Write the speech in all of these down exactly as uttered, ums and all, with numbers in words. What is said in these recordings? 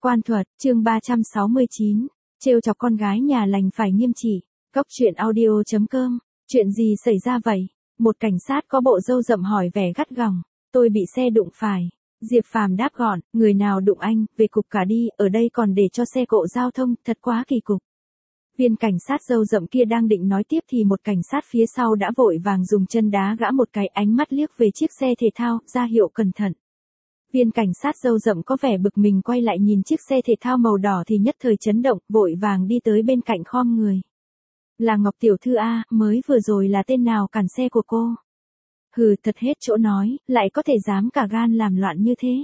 Quan thuật, chương ba trăm sáu mươi chín, trêu chọc con gái nhà lành phải nghiêm trị. Cốc truyện audio chấm com. Chuyện gì xảy ra vậy? Một cảnh sát có bộ râu rậm hỏi vẻ gắt gỏng. Tôi bị xe đụng phải. Diệp Phàm đáp gọn, người nào đụng anh, về cục cả đi, ở đây còn để cho xe cộ giao thông, thật quá kỳ cục. Viên cảnh sát râu rậm kia đang định nói tiếp thì một cảnh sát phía sau đã vội vàng dùng chân đá gã một cái, ánh mắt liếc về chiếc xe thể thao, ra hiệu cẩn thận. Viên cảnh sát râu rậm có vẻ bực mình quay lại nhìn chiếc xe thể thao màu đỏ thì nhất thời chấn động, vội vàng đi tới bên cạnh khom người. Là Ngọc tiểu thư a, mới vừa rồi là tên nào cản xe của cô? Hừ, thật hết chỗ nói, lại có thể dám cả gan làm loạn như thế.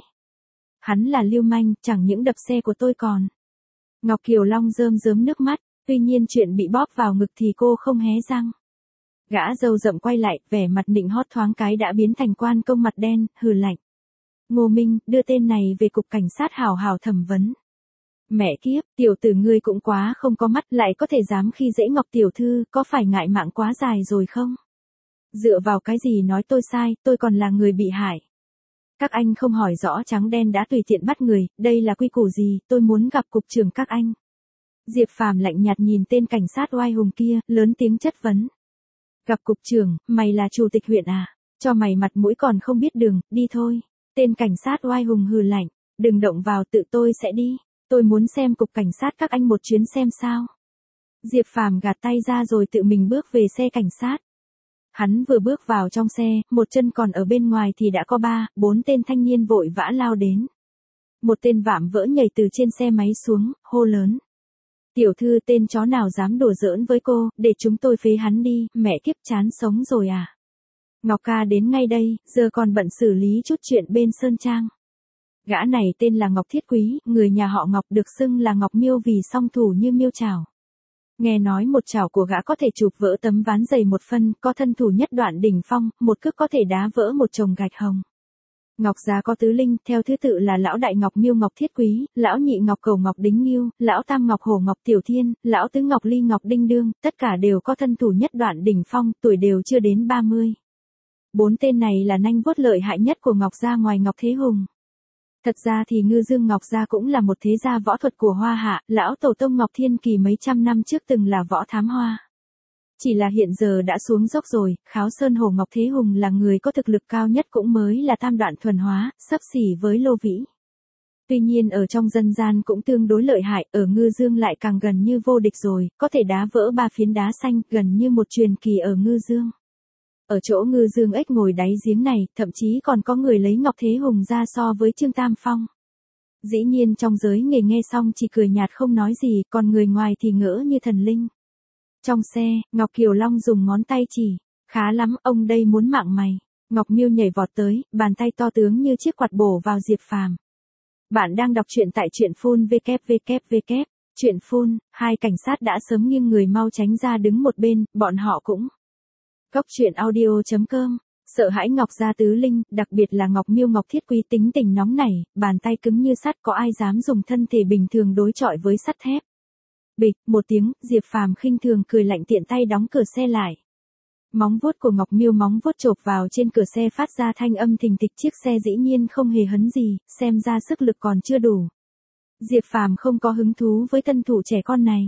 Hắn là lưu manh, chẳng những đập xe của tôi còn. Ngọc Kiều Long rơm rớm nước mắt, tuy nhiên chuyện bị bóp vào ngực thì cô không hé răng. Gã râu rậm quay lại, vẻ mặt nịnh hót thoáng cái đã biến thành quan công mặt đen, hừ lạnh. Ngô Minh, đưa tên này về cục cảnh sát hào hào thẩm vấn. Mẹ kiếp, tiểu tử ngươi cũng quá không có mắt, lại có thể dám khi dễ Ngọc tiểu thư, có phải ngại mạng quá dài rồi không? Dựa vào cái gì nói tôi sai, tôi còn là người bị hại. Các anh không hỏi rõ trắng đen đã tùy tiện bắt người, đây là quy củ gì, tôi muốn gặp cục trưởng các anh. Diệp Phàm lạnh nhạt nhìn tên cảnh sát oai hùng kia, lớn tiếng chất vấn. Gặp cục trưởng, mày là chủ tịch huyện à? Cho mày mặt mũi còn không biết đường, đi thôi. Tên cảnh sát oai hùng hừ lạnh, đừng động vào, tự tôi sẽ đi. Tôi muốn xem cục cảnh sát các anh một chuyến xem sao. Diệp Phàm gạt tay ra rồi tự mình bước về xe cảnh sát. Hắn vừa bước vào trong xe, một chân còn ở bên ngoài thì đã có ba, bốn tên thanh niên vội vã lao đến. Một tên vạm vỡ nhảy từ trên xe máy xuống, hô lớn. Tiểu thư, tên chó nào dám đùa giỡn với cô, để chúng tôi phế hắn đi, mẹ kiếp chán sống rồi à. Ngọc ca đến ngay đây, giờ còn bận xử lý chút chuyện bên Sơn Trang. Gã này tên là Ngọc Thiết Quý, người nhà họ Ngọc, được xưng là Ngọc Miêu vì song thủ như miêu chảo. Nghe nói một chảo của gã có thể chụp vỡ tấm ván dày một phân, có thân thủ nhất đoạn đỉnh phong, một cước có thể đá vỡ một chồng gạch hồng. Ngọc gia có tứ linh, theo thứ tự là lão đại Ngọc Miêu Ngọc Thiết Quý, lão nhị Ngọc Cầu Ngọc Đính Nghiêu, lão tam Ngọc Hổ Ngọc Tiểu Thiên, lão tứ Ngọc Ly Ngọc Đinh Đương, tất cả đều có thân thủ nhất đoạn đỉnh phong, tuổi đều chưa đến ba mươi. Bốn tên này là nanh vuốt lợi hại nhất của Ngọc gia ngoài Ngọc Thế Hùng. Thật ra thì Ngư Dương Ngọc gia cũng là một thế gia võ thuật của Hoa Hạ, lão tổ tông Ngọc Thiên Kỳ mấy trăm năm trước từng là võ thám hoa. Chỉ là hiện giờ đã xuống dốc rồi, Kháo Sơn Hổ Ngọc Thế Hùng là người có thực lực cao nhất cũng mới là tam đoạn thuần hóa, xấp xỉ với Lô Vĩ. Tuy nhiên ở trong dân gian cũng tương đối lợi hại, ở Ngư Dương lại càng gần như vô địch rồi, có thể đá vỡ ba phiến đá xanh, gần như một truyền kỳ ở Ngư Dương. Ở chỗ Ngư Dương ếch ngồi đáy giếng này, thậm chí còn có người lấy Ngọc Thế Hùng ra so với Trương Tam Phong. Dĩ nhiên trong giới nghề nghe xong chỉ cười nhạt không nói gì, còn người ngoài thì ngỡ như thần linh. Trong xe, Ngọc Kiều Long dùng ngón tay chỉ, khá lắm, ông đây muốn mạng mày. Ngọc Miêu nhảy vọt tới, bàn tay to tướng như chiếc quạt bổ vào Diệp Phàm. Bạn đang đọc truyện tại truyện phun vê vê vê, truyện phun, hai cảnh sát đã sớm nghiêng người mau tránh ra đứng một bên, bọn họ cũng. Cốc truyện audio chấm com, sợ hãi Ngọc gia tứ linh, đặc biệt là Ngọc Miêu Ngọc Thiết Quý tính tình nóng nảy, bàn tay cứng như sắt, có ai dám dùng thân thể bình thường đối chọi với sắt thép. Bịch, một tiếng, Diệp Phàm khinh thường cười lạnh tiện tay đóng cửa xe lại. Móng vuốt của Ngọc Miêu móng vuốt chộp vào trên cửa xe phát ra thanh âm thình thịch, chiếc xe dĩ nhiên không hề hấn gì, xem ra sức lực còn chưa đủ. Diệp Phàm không có hứng thú với tân thủ trẻ con này.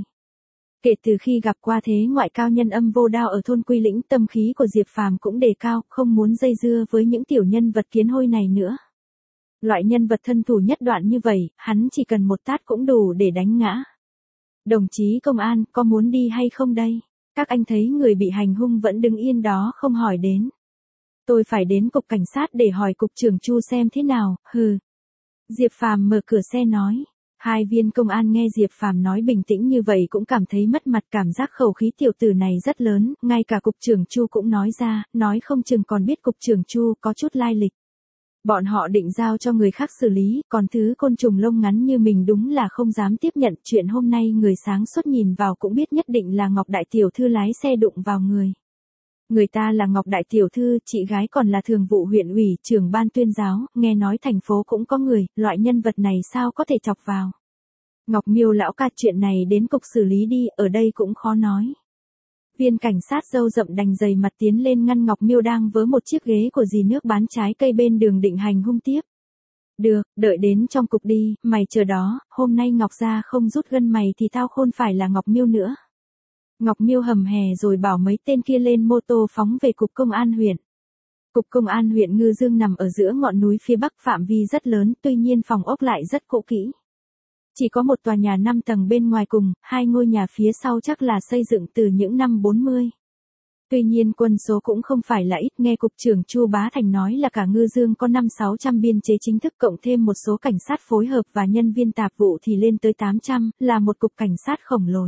Kể từ khi gặp qua thế ngoại cao nhân âm vô đao ở thôn Quy Lĩnh, tâm khí của Diệp Phàm cũng đề cao, không muốn dây dưa với những tiểu nhân vật kiến hôi này nữa. Loại nhân vật thân thủ nhất đoạn như vậy, hắn chỉ cần một tát cũng đủ để đánh ngã. Đồng chí công an, có muốn đi hay không đây? Các anh thấy người bị hành hung vẫn đứng yên đó không hỏi đến. Tôi phải đến cục cảnh sát để hỏi cục trưởng Chu xem thế nào, hừ. Diệp Phàm mở cửa xe nói. Hai viên công an nghe Diệp Phàm nói bình tĩnh như vậy cũng cảm thấy mất mặt, cảm giác khẩu khí tiểu tử này rất lớn, ngay cả cục trưởng Chu cũng nói ra, nói không chừng còn biết cục trưởng Chu có chút lai lịch. Bọn họ định giao cho người khác xử lý, còn thứ côn trùng lông ngắn như mình đúng là không dám tiếp nhận. Chuyện hôm nay người sáng suốt nhìn vào cũng biết nhất định là Ngọc đại tiểu thư lái xe đụng vào người. Người ta là Ngọc đại tiểu thư, chị gái còn là thường vụ huyện ủy, trưởng ban tuyên giáo, nghe nói thành phố cũng có người, loại nhân vật này sao có thể chọc vào. Ngọc Miêu lão ca, chuyện này đến cục xử lý đi, ở đây cũng khó nói. Viên cảnh sát râu rậm đành dày mặt tiến lên ngăn Ngọc Miêu đang vớ một chiếc ghế của dì nước bán trái cây bên đường định hành hung tiếp. Được, đợi đến trong cục đi, mày chờ đó, hôm nay Ngọc Gia không rút gân mày thì tao khôn phải là Ngọc Miêu nữa. Ngọc Miêu hầm hè rồi bảo mấy tên kia lên mô tô phóng về cục công an huyện. Cục công an huyện Ngư Dương nằm ở giữa ngọn núi phía bắc, phạm vi rất lớn, tuy nhiên phòng ốc lại rất cũ kỹ. Chỉ có một tòa nhà năm tầng bên ngoài cùng, hai ngôi nhà phía sau chắc là xây dựng từ những năm bốn mươi. Tuy nhiên quân số cũng không phải là ít, nghe cục trưởng Chu Bá Thành nói là cả Ngư Dương có năm sáu trăm biên chế chính thức cộng thêm một số cảnh sát phối hợp và nhân viên tạp vụ thì lên tới tám trăm, là một cục cảnh sát khổng lồ.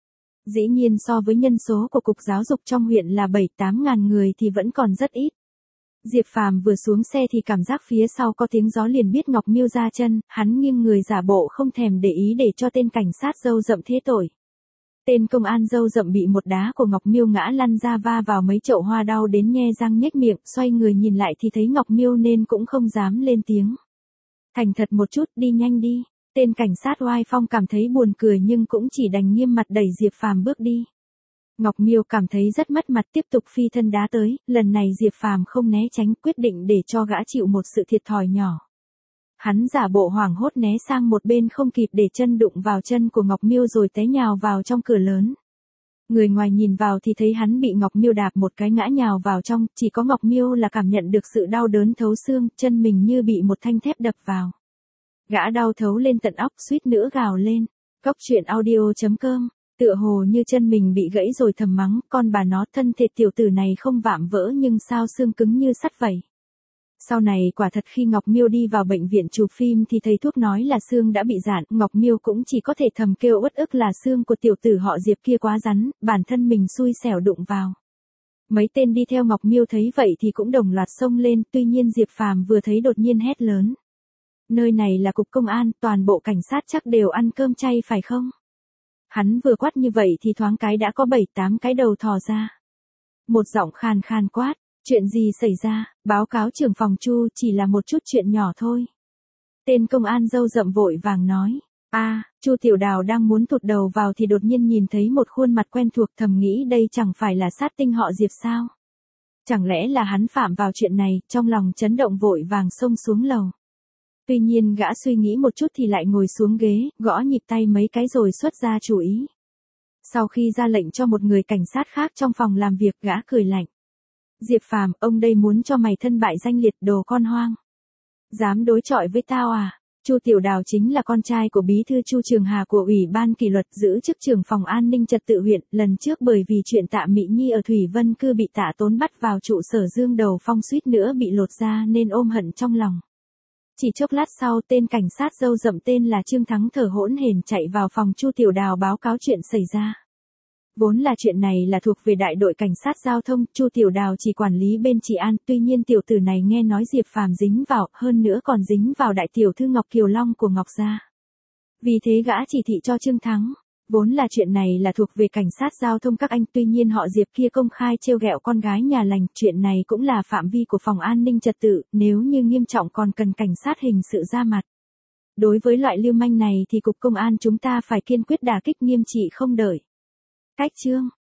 Dĩ nhiên so với nhân số của cục giáo dục trong huyện là bảy tám ngàn người thì vẫn còn rất ít. Diệp Phàm vừa xuống xe thì cảm giác phía sau có tiếng gió liền biết Ngọc Miêu ra chân, hắn nghiêng người giả bộ không thèm để ý để cho tên cảnh sát râu rậm thế tội. Tên công an râu rậm bị một đá của Ngọc Miêu ngã lăn ra va vào mấy chậu hoa đau đến nhe răng nhếch miệng, xoay người nhìn lại thì thấy Ngọc Miêu nên cũng không dám lên tiếng. Thành thật một chút, đi nhanh đi. Tên cảnh sát oai phong cảm thấy buồn cười nhưng cũng chỉ đành nghiêm mặt đẩy Diệp Phàm bước đi. Ngọc Miêu cảm thấy rất mất mặt, tiếp tục phi thân đá tới, lần này Diệp Phàm không né tránh, quyết định để cho gã chịu một sự thiệt thòi nhỏ. Hắn giả bộ hoảng hốt né sang một bên không kịp để chân đụng vào chân của Ngọc Miêu rồi té nhào vào trong cửa lớn. Người ngoài nhìn vào thì thấy hắn bị Ngọc Miêu đạp một cái ngã nhào vào trong, chỉ có Ngọc Miêu là cảm nhận được sự đau đớn thấu xương, chân mình như bị một thanh thép đập vào. Gã đau thấu lên tận óc, suýt nữa gào lên. Cóc truyện audio chấm com, tựa hồ như chân mình bị gãy rồi thầm mắng, con bà nó, thân thể tiểu tử này không vạm vỡ nhưng sao xương cứng như sắt vậy. Sau này quả thật khi Ngọc Miêu đi vào bệnh viện chụp phim thì thầy thuốc nói là xương đã bị rạn, Ngọc Miêu cũng chỉ có thể thầm kêu uất ức là xương của tiểu tử họ Diệp kia quá rắn, bản thân mình xui xẻo đụng vào. Mấy tên đi theo Ngọc Miêu thấy vậy thì cũng đồng loạt xông lên, tuy nhiên Diệp Phàm vừa thấy đột nhiên hét lớn. Nơi này là cục công an, toàn bộ cảnh sát chắc đều ăn cơm chay phải không? Hắn vừa quát như vậy thì thoáng cái đã có bảy tám cái đầu thò ra. Một giọng khàn khàn quát, chuyện gì xảy ra, báo cáo trưởng phòng Chu, chỉ là một chút chuyện nhỏ thôi. Tên công an râu rậm vội vàng nói, a, à, Chu Tiểu Đào đang muốn tụt đầu vào thì đột nhiên nhìn thấy một khuôn mặt quen thuộc, thầm nghĩ đây chẳng phải là sát tinh họ Diệp sao? Chẳng lẽ là hắn phạm vào chuyện này, trong lòng chấn động vội vàng xông xuống lầu. Tuy nhiên gã suy nghĩ một chút thì lại ngồi xuống ghế, gõ nhịp tay mấy cái rồi xuất ra chủ ý. Sau khi ra lệnh cho một người cảnh sát khác trong phòng làm việc, gã cười lạnh. Diệp Phàm, ông đây muốn cho mày thân bại danh liệt, đồ con hoang. Dám đối chọi với tao à? Chu Tiểu Đào chính là con trai của bí thư Chu Trường Hà của Ủy ban kỷ luật, giữ chức trưởng phòng an ninh trật tự huyện, lần trước bởi vì chuyện Tạ Mị Nhi ở Thủy Vân Cư bị Tạ Tốn bắt vào trụ sở Dương Đầu Phong suýt nữa bị lột da nên ôm hận trong lòng. Chỉ chốc lát sau, tên cảnh sát râu rậm tên là Trương Thắng thở hổn hển chạy vào phòng Chu Tiểu Đào báo cáo chuyện xảy ra. Vốn là chuyện này là thuộc về đại đội cảnh sát giao thông, Chu Tiểu Đào chỉ quản lý bên trị an, tuy nhiên tiểu tử này nghe nói Diệp Phàm dính vào, hơn nữa còn dính vào đại tiểu thư Ngọc Kiều Long của Ngọc Gia. Vì thế gã chỉ thị cho Trương Thắng. Vốn là chuyện này là thuộc về cảnh sát giao thông các anh, tuy nhiên họ Diệp kia công khai trêu ghẹo con gái nhà lành, chuyện này cũng là phạm vi của phòng an ninh trật tự, nếu như nghiêm trọng còn cần cảnh sát hình sự ra mặt. Đối với loại lưu manh này thì cục công an chúng ta phải kiên quyết đả kích nghiêm trị không đợi. Cách chương